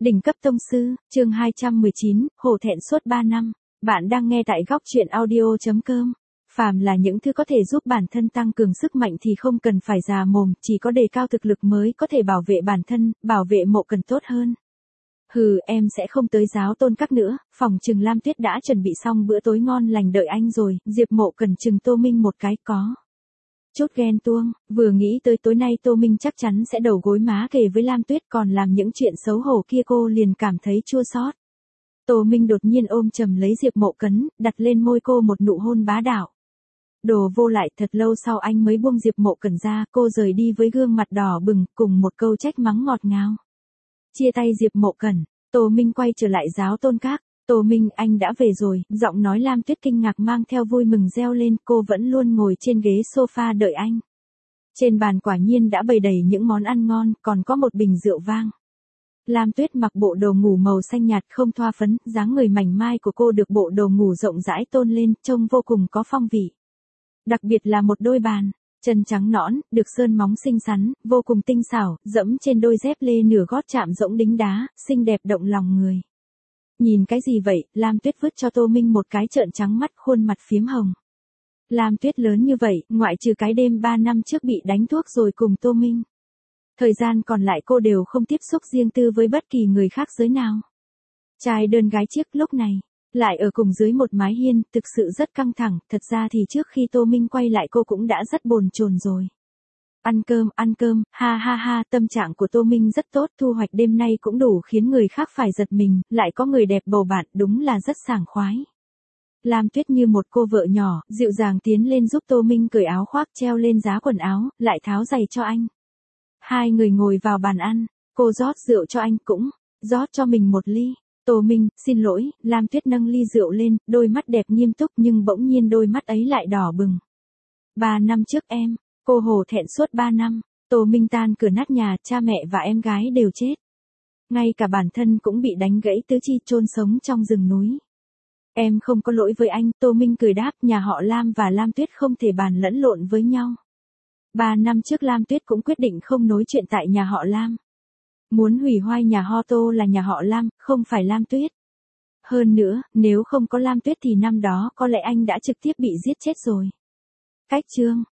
Đỉnh cấp tông sư, chương 219, hổ thẹn suốt 3 năm. Bạn đang nghe tại góc truyện audio.com. Phàm là những thứ có thể giúp bản thân tăng cường sức mạnh thì không cần phải già mồm, chỉ có đề cao thực lực mới có thể bảo vệ bản thân, bảo vệ Mộ Cần tốt hơn. Hừ, em sẽ không tới giáo tôn các nữa, phòng trừng Lam Tuyết đã chuẩn bị xong bữa tối ngon lành đợi anh rồi, Diệp Mộ Cần chừng Tô Minh một cái có chút ghen tuông, vừa nghĩ tới tối nay Tô Minh chắc chắn sẽ đầu gối má kề với Lam Tuyết còn làm những chuyện xấu hổ kia cô liền cảm thấy chua xót. Tô Minh đột nhiên ôm chầm lấy Diệp Mộ Cấn, đặt lên môi cô một nụ hôn bá đạo. Đồ vô lại, thật lâu sau anh mới buông Diệp Mộ Cẩn ra, cô rời đi với gương mặt đỏ bừng, cùng một câu trách mắng ngọt ngào. Chia tay Diệp Mộ Cẩn, Tô Minh quay trở lại giáo tôn các. Tô Minh, anh đã về rồi, giọng nói Lam Tuyết kinh ngạc mang theo vui mừng reo lên, cô vẫn luôn ngồi trên ghế sofa đợi anh. Trên bàn quả nhiên đã bày đầy những món ăn ngon, còn có một bình rượu vang. Lam Tuyết mặc bộ đồ ngủ màu xanh nhạt không thoa phấn, dáng người mảnh mai của cô được bộ đồ ngủ rộng rãi tôn lên, trông vô cùng có phong vị. Đặc biệt là một đôi bàn, chân trắng nõn, được sơn móng xinh xắn, vô cùng tinh xảo, dẫm trên đôi dép lê nửa gót chạm rỗng đính đá, xinh đẹp động lòng người. Nhìn cái gì vậy, Lam Tuyết vứt cho Tô Minh một cái trợn trắng mắt, khuôn mặt phiếm hồng. Lam Tuyết lớn như vậy, ngoại trừ cái đêm 3 năm trước bị đánh thuốc rồi cùng Tô Minh. Thời gian còn lại cô đều không tiếp xúc riêng tư với bất kỳ người khác giới nào. Trai đơn gái chiếc lúc này, lại ở cùng dưới một mái hiên, thực sự rất căng thẳng, thật ra thì trước khi Tô Minh quay lại cô cũng đã rất bồn chồn rồi. Ăn cơm, ha ha ha, tâm trạng của Tô Minh rất tốt, thu hoạch đêm nay cũng đủ khiến người khác phải giật mình, lại có người đẹp bầu bạn, đúng là rất sảng khoái. Lam Tuyết như một cô vợ nhỏ, dịu dàng tiến lên giúp Tô Minh cởi áo khoác treo lên giá quần áo, lại tháo giày cho anh. Hai người ngồi vào bàn ăn, cô rót rượu cho anh cũng, rót cho mình một ly. Tô Minh, xin lỗi, Lam Tuyết nâng ly rượu lên, đôi mắt đẹp nghiêm túc nhưng bỗng nhiên đôi mắt ấy lại đỏ bừng. 3 năm trước em, cô hổ thẹn suốt 3 năm, Tô Minh tan cửa nát nhà, cha mẹ và em gái đều chết. Ngay cả bản thân cũng bị đánh gãy tứ chi chôn sống trong rừng núi. Em không có lỗi với anh, Tô Minh cười đáp, nhà họ Lam và Lam Tuyết không thể bàn lẫn lộn với nhau. 3 năm trước Lam Tuyết cũng quyết định không nối chuyện tại nhà họ Lam. Muốn hủy hoại nhà họ Tô là nhà họ Lam, không phải Lam Tuyết. Hơn nữa, nếu không có Lam Tuyết thì năm đó có lẽ anh đã trực tiếp bị giết chết rồi. Cách chương